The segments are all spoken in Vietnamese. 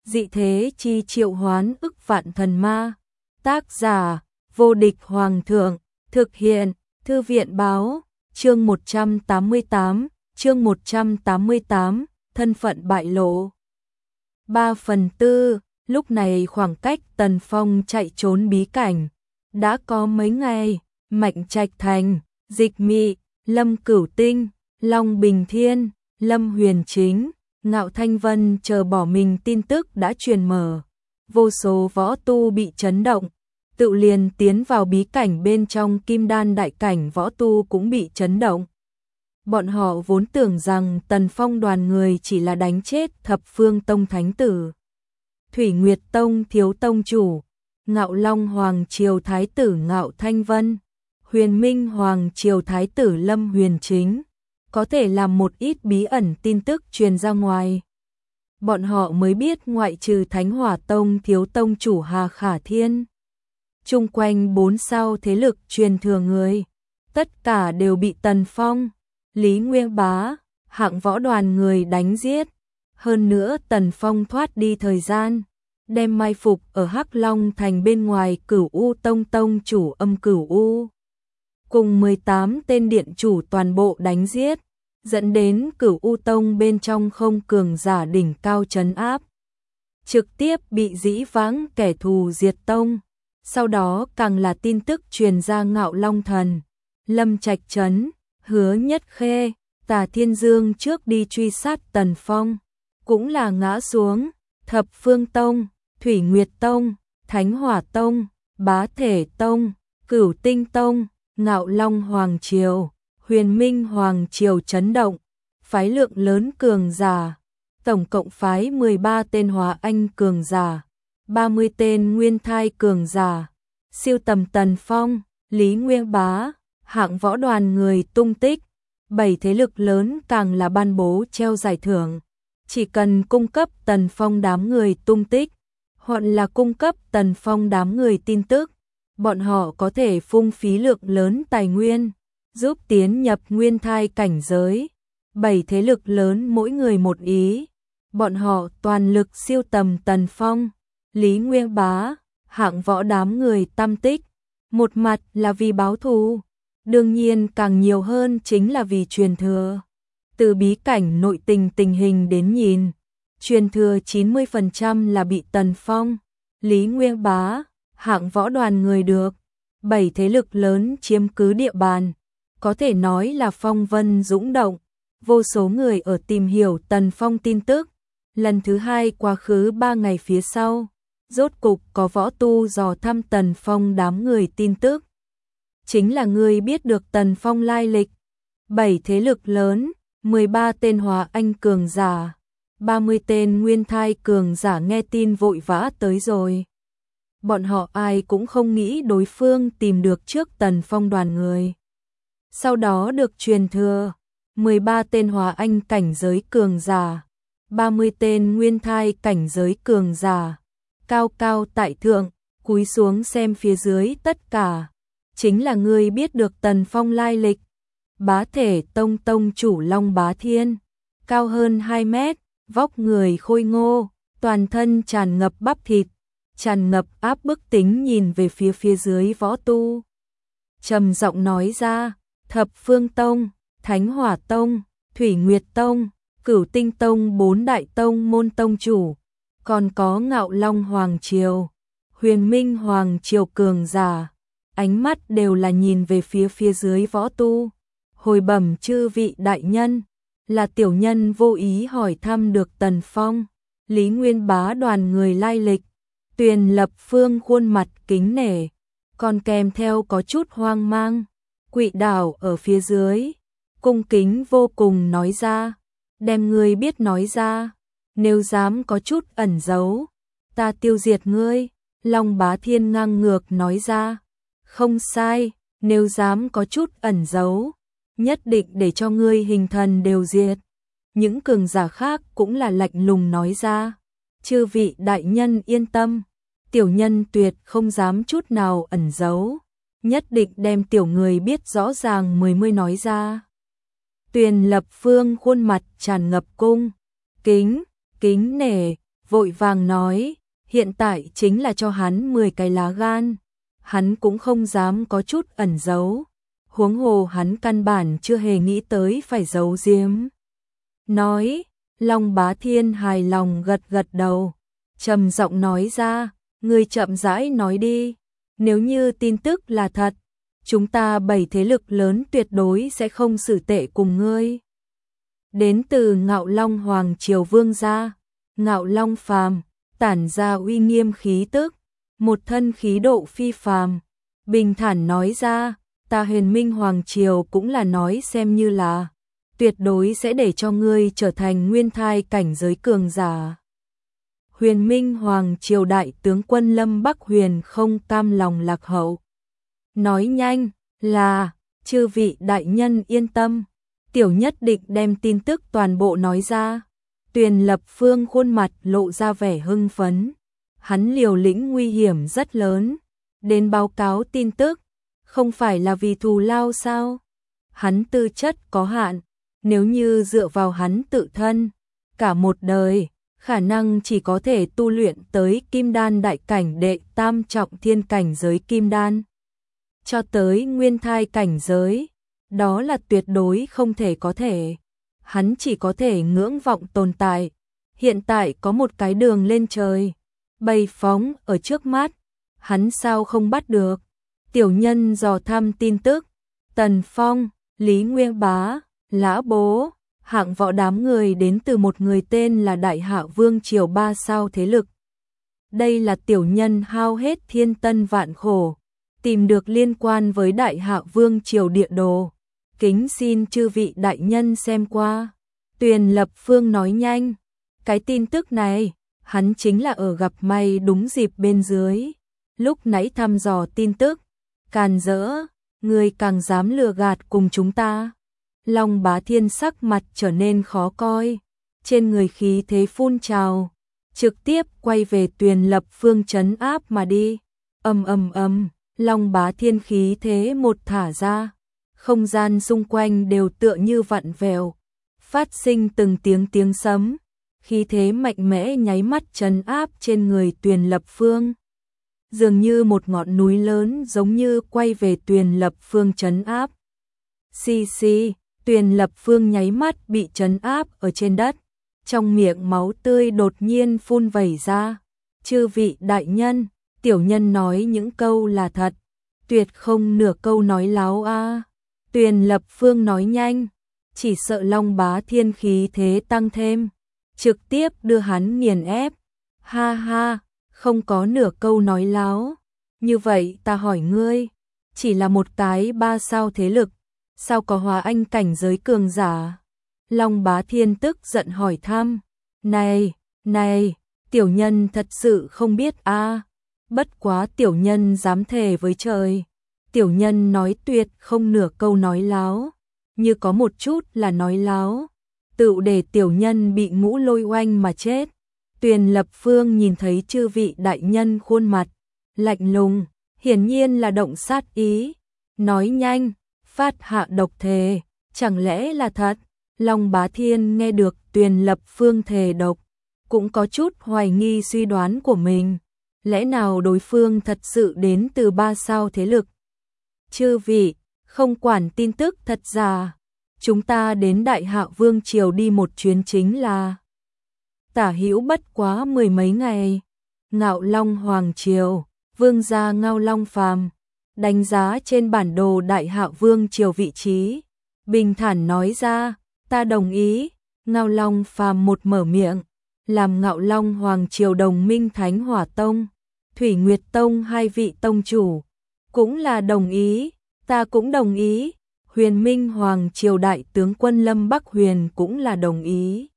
dị thế chi triệu hoán ức vạn thần ma. Tác giả, vô địch hoàng thượng, thực hiện, thư viện báo, chương 188, thân phận bại lộ. 3/4, lúc này khoảng cách Tần Phong chạy trốn bí cảnh đã có mấy ngày. Mạnh Trạch Thành, Dịch Mị, Lâm Cửu Tinh, Long Bình Thiên, Lâm Huyền Chính, Ngạo Thanh Vân chờ bỏ mình tin tức đã truyền mở. Vô số võ tu bị chấn động, tự liền tiến vào bí cảnh bên trong Kim Đan đại cảnh võ tu cũng bị chấn động. Bọn họ vốn tưởng rằng Tần Phong đoàn người chỉ là đánh chết Thập Phương Tông thánh tử, Thủy Nguyệt Tông thiếu tông chủ, Ngạo Long Hoàng triều thái tử Ngạo Thanh Vân, Huyền Minh Hoàng triều thái tử Lâm Huyền Chính có thể làm một ít bí ẩn tin tức truyền ra ngoài. Bọn họ mới biết ngoại trừ Thánh Hỏa Tông thiếu tông chủ Hà Khả Thiên, chung quanh 4 sao thế lực truyền thừa người, tất cả đều bị Tần Phong, Lý Nguyên Bá, hạng võ đoàn người đánh giết. Hơn nữa Tần Phong thoát đi thời gian, đem mai phục ở Hắc Long thành bên ngoài Cửu U Tông tông chủ Âm Cửu U, cùng 18 tên điện chủ toàn bộ đánh giết, dẫn đến Cửu U Tông bên trong không cường giả đỉnh cao trấn áp, trực tiếp bị dĩ vãng kẻ thù diệt tông. Sau đó càng là tin tức truyền ra Ngạo Long Thần, Lâm Trạch Trấn, Hứa Nhất Khê, Tả Thiên Dương trước đi truy sát Tần Phong, cũng là ngã xuống. Thập Phương Tông, Thủy Nguyệt Tông, Thánh Hỏa Tông, Bá Thể Tông, Cửu Tinh Tông, Ngạo Long Hoàng triều, Huyền Minh Hoàng triều chấn động, phái lượng lớn cường giả, tổng cộng phái 13 tên Hóa Anh cường giả, 30 tên Nguyên Thai cường giả, siêu tầm Tần Phong, Lý Nguyên Bá, hạng võ đoàn người tung tích. 7 thế lực lớn càng là ban bố treo giải thưởng, chỉ cần cung cấp Tần Phong đám người tung tích, hoặc là cung cấp Tần Phong đám người tin tức, bọn họ có thể phung phí lượng lớn tài nguyên, giúp tiến nhập Nguyên Thai cảnh giới. 7 thế lực lớn mỗi người một ý, bọn họ toàn lực siêu tầm Tần Phong, Lý Nguyên Bá, hạng võ đám người tâm tích, một mặt là vì báo thù, đương nhiên càng nhiều hơn chính là vì truyền thừa. Từ bí cảnh nội tình hình đến nhìn, truyền thừa 90% là bị Tần Phong, Lý Nguyên Bá, hạng võ đoàn người được. 7 thế lực lớn chiếm cứ địa bàn, có thể nói là phong vân dũng động, vô số người ở tìm hiểu Tần Phong tin tức. Lần thứ 2 quá khứ 3 ngày phía sau, rốt cục có võ tu dò thăm Tần Phong đám người tin tức. Chính là người biết được Tần Phong lai lịch. 7 thế lực lớn, 13 tên Hóa Anh cường giả, 30 tên Nguyên Thai cường giả nghe tin vội vã tới rồi. Bọn họ ai cũng không nghĩ đối phương tìm được trước Tần Phong đoàn người. Sau đó được truyền thừa, 13 tên Hóa Anh cảnh giới cường giả, 30 tên Nguyên Thai cảnh giới cường giả, cao cao tại thượng, cúi xuống xem phía dưới tất cả. Chính là người biết được Tần Phong lai lịch. Bá Thể Tông tông chủ Long Bá Thiên, cao hơn 2 mét, vóc người khôi ngô, toàn thân tràn ngập bắp thịt, tràn ngập áp bức tính nhìn về phía dưới võ tu. Trầm giọng nói ra, Thập Phương Tông, Thánh Hỏa Tông, Thủy Nguyệt Tông, Cửu Tinh Tông 4 đại tông môn tông chủ, còn có Ngạo Long Hoàng triều, Huyền Minh Hoàng triều cường giả, ánh mắt đều là nhìn về phía dưới võ tu. Hồi bẩm chư vị đại nhân, là tiểu nhân vô ý hỏi thăm được Tần Phong, Lý Nguyên Bá đoàn người lai lịch. Tuyền Lập Phương khuôn mặt kính nể, còn kèm theo có chút hoang mang. Quỷ đảo ở phía dưới, cung kính vô cùng nói ra, đem ngươi biết nói ra, nếu dám có chút ẩn giấu, ta tiêu diệt ngươi. Long Bá Thiên ngang ngược nói ra, không sai, nếu dám có chút ẩn giấu, nhất định để cho ngươi hình thần đều diệt. Những cường giả khác cũng là lạnh lùng nói ra, chư vị đại nhân yên tâm, tiểu nhân tuyệt không dám chút nào ẩn giấu, nhất định đem tiểu người biết rõ ràng mới nói ra. Tuyền Lập Phương khuôn mặt tràn ngập cung kính nể, vội vàng nói, hiện tại chính là cho hắn 10 cái lá gan, hắn cũng không dám có chút ẩn giấu, huống hồ hắn căn bản chưa hề nghĩ tới phải giấu giếm. Nói, Long Bá Thiên hài lòng gật gật đầu, trầm giọng nói ra, ngươi chậm rãi nói đi, nếu như tin tức là thật, chúng ta 7 thế lực lớn tuyệt đối sẽ không xử tệ cùng ngươi. Đến từ Ngạo Long Hoàng Triều Vương gia, Ngạo Long phàm, tản ra uy nghiêm khí tức, một thân khí độ phi phàm, bình thản nói ra, ta Huyền Minh Hoàng Triều cũng là nói xem như là, tuyệt đối sẽ để cho ngươi trở thành nguyên thai cảnh giới cường giả. Huyền Minh Hoàng Triều đại tướng quân Lâm Bắc Huyền không cam lòng lạc hậu. Nói nhanh là, chư vị đại nhân yên tâm, tiểu nhất định đem tin tức toàn bộ nói ra. Tuyền Lập Phương khuôn mặt lộ ra vẻ hưng phấn. Hắn liều lĩnh nguy hiểm rất lớn, đến báo cáo tin tức, không phải là vì thù lao sao? Hắn tư chất có hạn, nếu như dựa vào hắn tự thân, cả một đời, khả năng chỉ có thể tu luyện tới Kim Đan đại cảnh đệ tam trọng thiên cảnh giới Kim Đan. Cho tới nguyên thai cảnh giới, đó là tuyệt đối không thể có thể. Hắn chỉ có thể ngưỡng vọng tồn tại. Hiện tại có một cái đường lên trời, bay phóng ở trước mắt, hắn sao không bắt được? Tiểu nhân dò thăm tin tức, Tần Phong, Lý Nguyên Bá, Lã Bố, hạng võ đám người đến từ một người tên là Đại Hạ Vương Triều 3 sao thế lực. Đây là tiểu nhân hao hết thiên tân vạn khổ, tìm được liên quan với Đại Hạ Vương Triều địa đồ. Kính xin chư vị đại nhân xem qua. Tuyền Lập Phương nói nhanh, cái tin tức này, hắn chính là ở gặp may đúng dịp bên dưới. Lúc nãy thăm dò tin tức, càn rỡ, người càng dám lừa gạt cùng chúng ta. Long Bá Thiên sắc mặt trở nên khó coi, trên người khí thế phun trào, trực tiếp quay về Tuyền Lập Phương trấn áp mà đi. Long Bá Thiên khí thế một thả ra, không gian xung quanh đều tựa như vặn vẹo, phát sinh từng tiếng sấm, khí thế mạnh mẽ nháy mắt trấn áp trên người Tuyền Lập Phương. Dường như một ngọn núi lớn giống như quay về Tuyền Lập Phương trấn áp. Xì, Tuyền Lập Phương nháy mắt bị trấn áp ở trên đất, trong miệng máu tươi đột nhiên phun vẩy ra. Chư vị đại nhân, tiểu nhân nói những câu là thật, tuyệt không nửa câu nói láo a. Tuyền Lập Phương nói nhanh, chỉ sợ Long Bá Thiên khí thế tăng thêm, trực tiếp đưa hắn nghiền ép. Ha ha, không có nửa câu nói láo. Như vậy ta hỏi ngươi, chỉ là một cái 3 sao thế lực, sao có hóa anh cảnh giới cường giả? Long Bá Thiên tức giận hỏi thăm. Này, tiểu nhân thật sự không biết a. Bất quá tiểu nhân dám thề với trời, tiểu nhân nói tuyệt không nửa câu nói láo, như có một chút là nói láo, tựu để tiểu nhân bị ngũ lôi oanh mà chết. Tuyền Lập Phương nhìn thấy chư vị đại nhân khuôn mặt lạnh lùng, hiển nhiên là động sát ý, nói nhanh, phát hạ độc thề, chẳng lẽ là thật? Long Bá Thiên nghe được Tuyền Lập Phương thề độc, cũng có chút hoài nghi suy đoán của mình, lẽ nào đối phương thật sự đến từ 3 sao thế lực? Chư vị, không quản tin tức thật giả, chúng ta đến Đại Hạ Vương Triều đi một chuyến chính là tả hữu bất quá 10 mấy ngày. Ngạo Long Hoàng Triều, Vương gia Ngao Long Phàm đánh giá trên bản đồ Đại Hạ Vương Triều vị trí, bình thản nói ra, ta đồng ý. Ngao Long Phàm một mở miệng, làm Ngạo Long Hoàng Triều đồng minh Thánh Hỏa Tông, Thủy Nguyệt Tông hai vị tông chủ cũng là đồng ý, ta cũng đồng ý. Huyền Minh Hoàng Triều đại tướng quân Lâm Bắc Huyền cũng là đồng ý.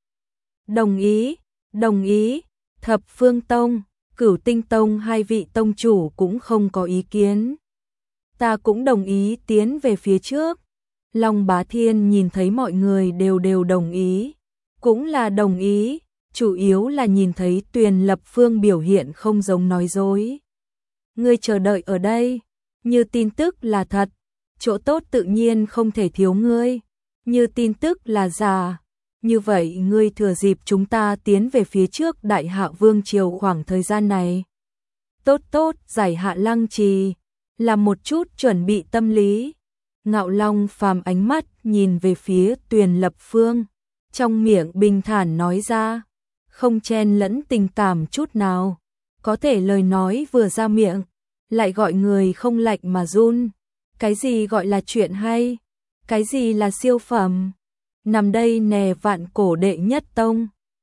Đồng ý, Thập Phương Tông, Cửu Tinh Tông hai vị tông chủ cũng không có ý kiến. Ta cũng đồng ý tiến về phía trước. Long Bá Thiên nhìn thấy mọi người đều đồng ý, cũng là đồng ý, chủ yếu là nhìn thấy Tuyền Lập Phương biểu hiện không giống nói dối. Ngươi chờ đợi ở đây, như tin tức là thật, chỗ tốt tự nhiên không thể thiếu ngươi, như tin tức là giả, như vậy ngươi thừa dịp chúng ta tiến về phía trước Đại Hạ Vương triều khoảng thời gian này. Tốt tốt, giải Hạ Lăng Trì, làm một chút chuẩn bị tâm lý. Ngạo Long phàm ánh mắt nhìn về phía Tuyền Lập Phương, trong miệng bình thản nói ra, không chen lẫn tình cảm chút nào, có thể lời nói vừa ra miệng, lại gọi người không lạnh mà run. Cái gì gọi là chuyện hay? Cái gì là siêu phẩm? Nằm đây nè vạn cổ đệ nhất tông.